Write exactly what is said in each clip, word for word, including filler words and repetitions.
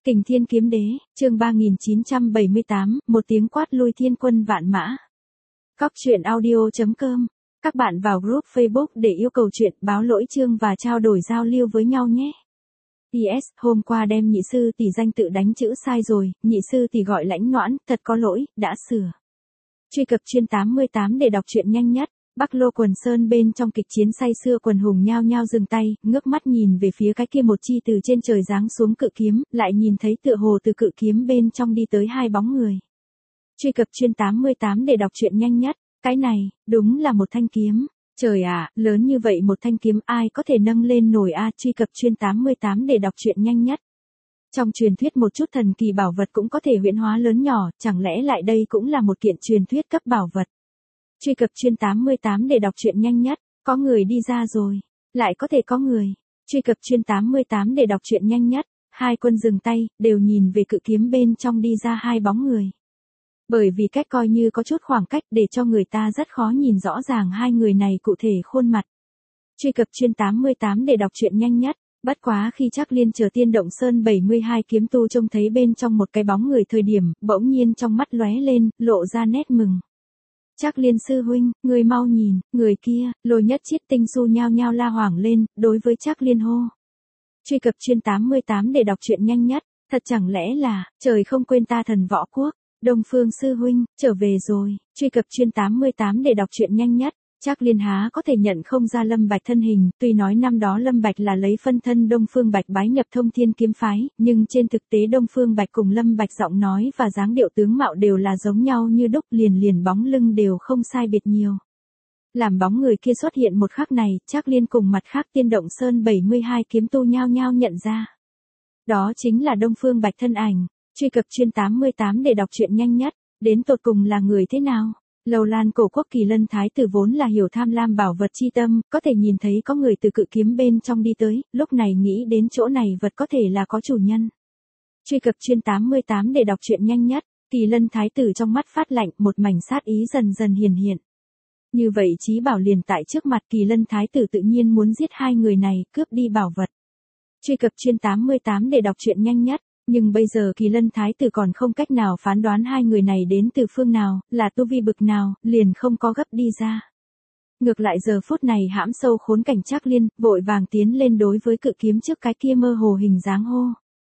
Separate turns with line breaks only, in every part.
Kình Thiên Kiếm Đế, chương ba nghìn chín trăm bảy mươi tám, một tiếng quát lui thiên quân vạn mã. Cóc truyện audio chấm com. Các bạn vào group Facebook để yêu cầu chuyện, báo lỗi chương và trao đổi giao lưu với nhau nhé. pê ét, hôm qua đem nhị sư tỷ danh tự đánh chữ sai rồi, nhị sư tỷ gọi Lãnh Noãn, thật có lỗi, đã sửa. Truy cập chuyên tám mươi tám để đọc truyện nhanh nhất. Bắc Lô Quần Sơn bên trong kịch chiến say xưa quần hùng nhao nhao dừng tay, ngước mắt nhìn về phía cái kia một chi từ trên trời giáng xuống cự kiếm, lại nhìn thấy tựa hồ từ cự kiếm bên trong đi tới hai bóng người. Truy cập chuyên tám mươi tám để đọc truyện nhanh nhất. Cái này, đúng là một thanh kiếm. Trời ạ, lớn như vậy một thanh kiếm ai có thể nâng lên nổi a? Truy cập chuyên tám mươi tám để đọc truyện nhanh nhất. Trong truyền thuyết một chút thần kỳ bảo vật cũng có thể huyễn hóa lớn nhỏ, chẳng lẽ lại đây cũng là một kiện truyền thuyết cấp bảo vật. Truy cập chuyên tám mươi tám để đọc truyện nhanh nhất. Có người đi ra rồi. Lại có thể có người. Truy cập chuyên tám mươi tám để đọc truyện nhanh nhất. Hai quân dừng tay, đều nhìn về cự kiếm bên trong đi ra hai bóng người. Bởi vì cách coi như có chút khoảng cách để cho người ta rất khó nhìn rõ ràng hai người này cụ thể khuôn mặt. Truy cập chuyên tám mươi tám để đọc truyện nhanh nhất. Bất quá khi Trác Liên chờ Tiên Động Sơn bảy mươi hai kiếm tu trông thấy bên trong một cái bóng người thời điểm, bỗng nhiên trong mắt lóe lên, lộ ra nét mừng. Trác Liên sư huynh, người mau nhìn, người kia, Lôi Nhất Chiết Tinh Du nhao nhao la hoảng lên, đối với Trác Liên hô. Truy cập chuyên tám mươi tám để đọc truyện nhanh nhất. Thật chẳng lẽ là, trời không quên ta Thần Võ Quốc, Đông Phương sư huynh, trở về rồi. Truy cập chuyên tám mươi tám để đọc truyện nhanh nhất. Trác Liên há có thể nhận không ra Lâm Bạch thân hình, tuy nói năm đó Lâm Bạch là lấy phân thân Đông Phương Bạch bái nhập Thông Thiên kiếm phái, nhưng trên thực tế Đông Phương Bạch cùng Lâm Bạch giọng nói và dáng điệu tướng mạo đều là giống nhau như đúc, liền liền bóng lưng đều không sai biệt nhiều. Làm bóng người kia xuất hiện một khắc này, Trác Liên cùng mặt khác Tiên Động Sơn bảy mươi hai kiếm tu nhao nhao nhận ra. Đó chính là Đông Phương Bạch thân ảnh. Truy cập chuyên tám mươi tám để đọc truyện nhanh nhất. Đến tột cùng là người thế nào? Lầu Lan cổ quốc Kỳ Lân Thái tử vốn là hiểu tham lam bảo vật chi tâm, có thể nhìn thấy có người từ cự kiếm bên trong đi tới, lúc này nghĩ đến chỗ này vật có thể là có chủ nhân. Truy cập chuyên tám mươi tám để đọc truyện nhanh nhất. Kỳ Lân Thái tử trong mắt phát lạnh, một mảnh sát ý dần dần hiển hiện. Như vậy chí bảo liền tại trước mặt, Kỳ Lân Thái tử tự nhiên muốn giết hai người này, cướp đi bảo vật. Truy cập chuyên tám mươi tám để đọc truyện nhanh nhất. Nhưng bây giờ Kỳ Lân Thái tử còn không cách nào phán đoán hai người này đến từ phương nào, là tu vi bực nào, liền không có gấp đi ra. Ngược lại giờ phút này hãm sâu khốn cảnh Trác Liên, vội vàng tiến lên đối với cự kiếm trước cái kia mơ hồ hình dáng hô.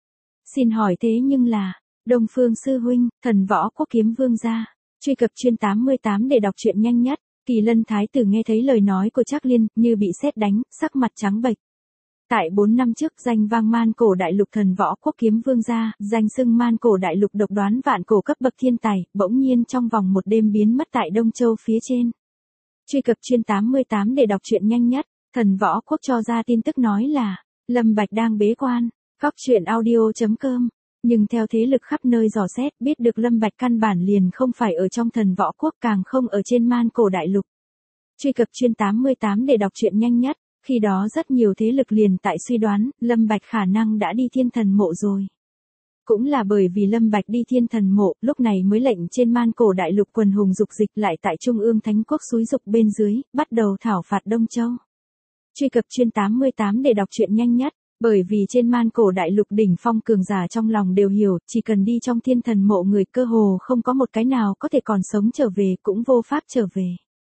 Xin hỏi thế nhưng là, Đông Phương sư huynh, Thần Võ Quốc kiếm vương gia. Truy cập chuyên tám mươi tám để đọc truyện nhanh nhất. Kỳ Lân Thái tử nghe thấy lời nói của Trác Liên, như bị sét đánh, sắc mặt trắng bệch. Tại bốn năm trước danh vang man cổ đại lục Thần Võ Quốc kiếm vương gia, danh xưng man cổ đại lục độc đoán vạn cổ cấp bậc thiên tài, bỗng nhiên trong vòng một đêm biến mất tại Đông Châu phía trên. Truy cập chuyên tám mươi tám để đọc truyện nhanh nhất. Thần Võ Quốc cho ra tin tức nói là, Lâm Bạch đang bế quan. Cóc truyện audio chấm com. Nhưng theo thế lực khắp nơi dò xét, biết được Lâm Bạch căn bản liền không phải ở trong Thần Võ Quốc, càng không ở trên man cổ đại lục. Truy cập chuyên tám mươi tám để đọc truyện nhanh nhất. Khi đó rất nhiều thế lực liền tại suy đoán, Lâm Bạch khả năng đã đi thiên thần mộ rồi. Cũng là bởi vì Lâm Bạch đi thiên thần mộ, lúc này mới lệnh trên man cổ đại lục quần hùng dục dịch lại tại Trung ương Thánh Quốc xúi dục bên dưới, bắt đầu thảo phạt Đông Châu. Truy cập chuyên tám mươi tám để đọc truyện nhanh nhất. Bởi vì trên man cổ đại lục đỉnh phong cường giả trong lòng đều hiểu, chỉ cần đi trong thiên thần mộ người cơ hồ không có một cái nào có thể còn sống trở về, cũng vô pháp trở về.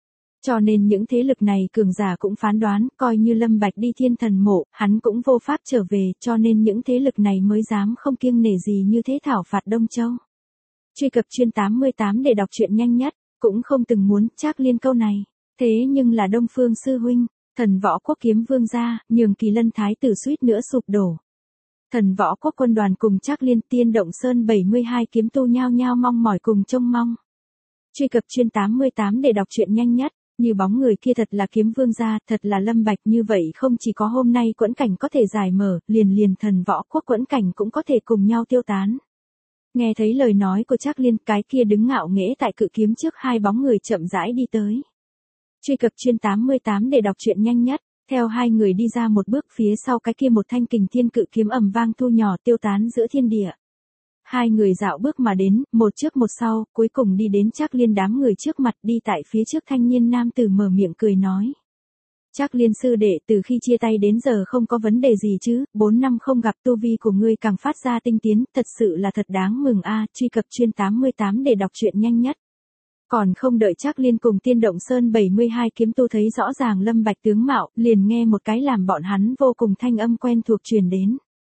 Cho nên những thế lực này cường giả cũng phán đoán, coi như Lâm Bạch đi thiên thần mộ, hắn cũng vô pháp trở về, cho nên những thế lực này mới dám không kiêng nể gì như thế thảo phạt Đông Châu. Truy cập chuyên tám mươi tám để đọc truyện nhanh nhất. Cũng không từng muốn Trác Liên câu này. Thế nhưng là Đông Phương sư huynh, Thần Võ Quốc kiếm vương gia, nhường Kỳ Lân Thái tử suýt nữa sụp đổ. Thần Võ Quốc quân đoàn cùng Trác Liên, Tiên Động Sơn bảy mươi hai kiếm tu nhao nhao mong mỏi cùng trông mong. Truy cập chuyên tám mươi tám để đọc truyện nhanh nhất. Như bóng người kia thật là kiếm vương gia, thật là Lâm Bạch, như vậy không chỉ có hôm nay quẫn cảnh có thể giải mở, liền liền Thần Võ Quốc quẫn cảnh cũng có thể cùng nhau tiêu tán. Nghe thấy lời nói của Trác Liên, cái kia đứng ngạo nghễ tại cự kiếm trước hai bóng người chậm rãi đi tới. Truy cập chuyên tám mươi tám để đọc truyện nhanh nhất. Theo hai người đi ra một bước, phía sau cái kia một thanh Kình Thiên cự kiếm ầm vang thu nhỏ tiêu tán giữa thiên địa. Hai người dạo bước mà đến, một trước một sau, cuối cùng đi đến Trác Liên đám người trước mặt, đi tại phía trước thanh niên nam tử mở miệng cười nói. Trác Liên sư đệ, từ khi chia tay đến giờ không có vấn đề gì chứ, bốn năm không gặp tu vi của ngươi càng phát ra tinh tiến, thật sự là thật đáng mừng a. Truy cập chuyên tám mươi tám để đọc truyện nhanh nhất. Còn không đợi Trác Liên cùng Tiên Động Sơn bảy mươi hai kiếm tu thấy rõ ràng Lâm Bạch tướng mạo, liền nghe một cái làm bọn hắn vô cùng thanh âm quen thuộc truyền đến.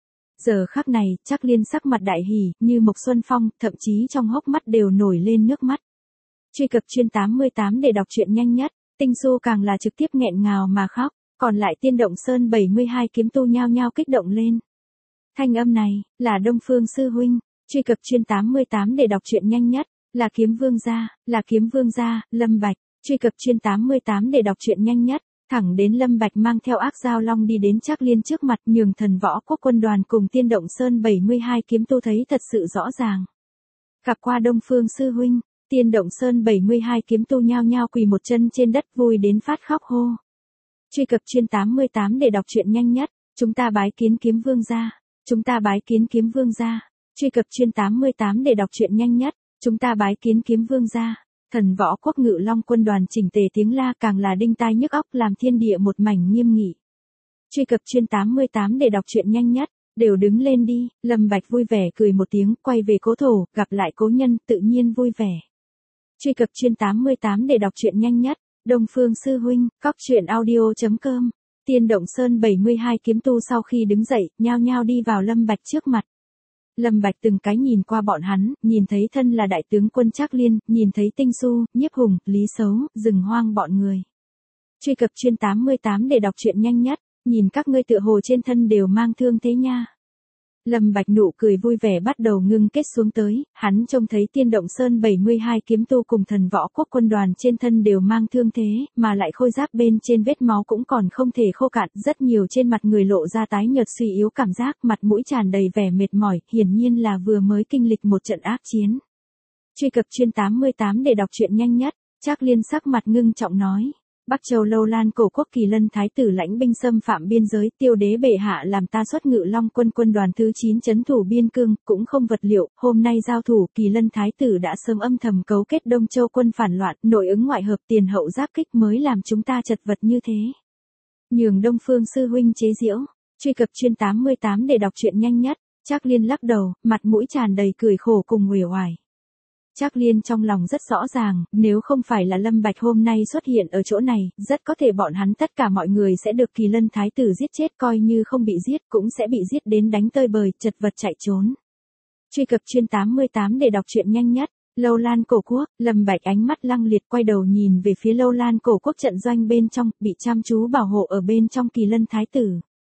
Giờ khắc này, Trác Liên sắc mặt đại hỉ, như Mộc Xuân Phong, thậm chí trong hốc mắt đều nổi lên nước mắt. Truy cập chuyên tám mươi tám để đọc truyện nhanh nhất. Tinh Xu càng là trực tiếp nghẹn ngào mà khóc, còn lại Tiên Động Sơn bảy mươi hai kiếm tu nhao nhao kích động lên. Thanh âm này, là Đông Phương sư huynh. Truy cập chuyên tám mươi tám để đọc truyện nhanh nhất. Là Kiếm Vương gia, là Kiếm Vương gia, Lâm Bạch. Truy cập chuyên tám mươi tám để đọc truyện nhanh nhất. Thẳng đến Lâm Bạch mang theo ác giao long đi đến Trác Liên trước mặt, nhường Thần Võ Quốc quân đoàn cùng Tiên Động Sơn bảy mươi hai kiếm tu thấy thật sự rõ ràng. Gặp qua Đông Phương sư huynh. Tiên Động Sơn bảy mươi hai kiếm tu nhao nhao quỳ một chân trên đất vui đến phát khóc hô. Truy cập chuyên tám mươi tám để đọc truyện nhanh nhất. Chúng ta bái kiến Kiếm Vương gia. Chúng ta bái kiến Kiếm Vương gia. Truy cập chuyên tám mươi tám để đọc truyện nhanh nhất. Chúng ta bái kiến Kiếm Vương gia. Thần Võ Quốc Ngự Long quân đoàn chỉnh tề tiếng la càng là đinh tai nhức óc, làm thiên địa một mảnh nghiêm nghị. Truy cập chuyên tám mươi tám để đọc truyện nhanh nhất. Đều đứng lên đi. Lâm Bạch vui vẻ cười một tiếng, quay về cố thổ, gặp lại cố nhân, tự nhiên vui vẻ. Truy cập chuyên tám mươi tám để đọc truyện nhanh nhất. Đông Phương sư huynh, cóc truyện audio chấm com. Tiên Động Sơn bảy mươi hai kiếm tu sau khi đứng dậy, nhao nhao đi vào Lâm Bạch trước mặt. Lâm Bạch từng cái nhìn qua bọn hắn, nhìn thấy thân là đại tướng quân Trác Liên, nhìn thấy Tinh Xu, Nhiếp Hùng, Lý Sấu, Rừng Hoang bọn người. Truy cập chuyên tám mươi tám để đọc truyện nhanh nhất. Nhìn các ngươi tựa hồ trên thân đều mang thương thế nha. Lâm Bạch nụ cười vui vẻ bắt đầu ngưng kết xuống tới, hắn trông thấy Tiên Động Sơn bảy mươi hai kiếm tu cùng Thần Võ Quốc quân đoàn trên thân đều mang thương thế, mà lại khôi giáp bên trên vết máu cũng còn không thể khô cạn, rất nhiều trên mặt người lộ ra tái nhợt suy yếu cảm giác, mặt mũi tràn đầy vẻ mệt mỏi, hiển nhiên là vừa mới kinh lịch một trận ác chiến. Truy cập chuyên tám mươi tám để đọc truyện nhanh nhất. Trác Liên sắc mặt ngưng trọng nói. Bắc Châu Lâu Lan cổ quốc Kỳ Lân thái tử lãnh binh xâm phạm biên giới, Tiêu đế bệ hạ làm ta xuất Ngự Long quân quân đoàn thứ chín trấn thủ biên cương, cũng không vật liệu, hôm nay giao thủ, Kỳ Lân thái tử đã sớm âm thầm cấu kết Đông Châu quân phản loạn, nội ứng ngoại hợp, tiền hậu giáp kích mới làm chúng ta chật vật như thế. Nhường Đông Phương sư huynh chế giễu. Truy cập chuyên tám mươi tám để đọc truyện nhanh nhất. Trác Liên lắc đầu, mặt mũi tràn đầy cười khổ cùng uể oải. Trác Liên trong lòng rất rõ ràng, nếu không phải là Lâm Bạch hôm nay xuất hiện ở chỗ này, rất có thể bọn hắn tất cả mọi người sẽ được Kỳ Lân thái tử giết chết, coi như không bị giết cũng sẽ bị giết đến đánh tơi bời, chật vật chạy trốn. Truy cập chuyên tám mươi tám để đọc truyện nhanh nhất. Lâu Lan cổ quốc, Lâm Bạch ánh mắt lăng liệt quay đầu nhìn về phía Lâu Lan cổ quốc trận doanh bên trong, bị chăm chú bảo hộ ở bên trong Kỳ Lân thái tử.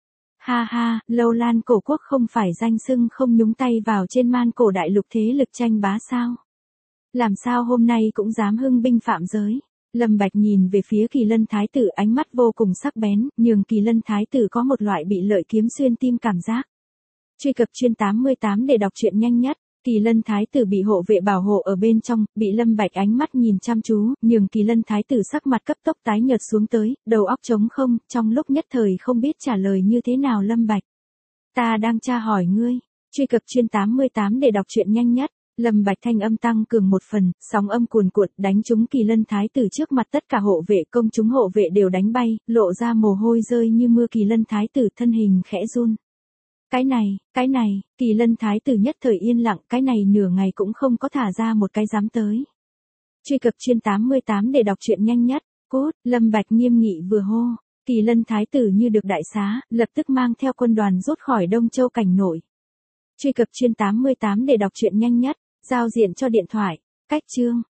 Ha ha, Lâu Lan cổ quốc không phải danh xưng không nhúng tay vào trên man cổ đại lục thế lực tranh bá sao? Làm sao hôm nay cũng dám hưng binh phạm giới? Lâm Bạch nhìn về phía Kỳ Lân thái tử, ánh mắt vô cùng sắc bén, nhường Kỳ Lân thái tử có một loại bị lợi kiếm xuyên tim cảm giác. Truy cập chuyên tám mươi tám để đọc truyện nhanh nhất. Kỳ Lân thái tử bị hộ vệ bảo hộ ở bên trong, bị Lâm Bạch ánh mắt nhìn chăm chú, nhường Kỳ Lân thái tử sắc mặt cấp tốc tái nhợt xuống tới, đầu óc trống không, trong lúc nhất thời không biết trả lời như thế nào. Lâm Bạch, ta đang tra hỏi ngươi. Truy cập chuyên tám mươi tám để đọc truyện nhanh nhất. Lâm Bạch thanh âm tăng cường một phần, sóng âm cuồn cuộn đánh trúng Kỳ Lân thái tử trước mặt, tất cả hộ vệ công chúng hộ vệ đều đánh bay, lộ ra mồ hôi rơi như mưa. Kỳ Lân thái tử thân hình khẽ run. Cái này, cái này, Kỳ Lân thái tử nhất thời yên lặng, cái này nửa ngày cũng không có thả ra một cái dám tới. Truy cập chuyên tám mươi tám để đọc truyện nhanh nhất. Cốt, Lâm Bạch nghiêm nghị vừa hô, Kỳ Lân thái tử như được đại xá, lập tức mang theo quân đoàn rút khỏi Đông Châu cảnh nội. Truy cập chuyên tám mươi tám để đọc truyện nhanh nhất. Giao diện cho điện thoại. Cách chương.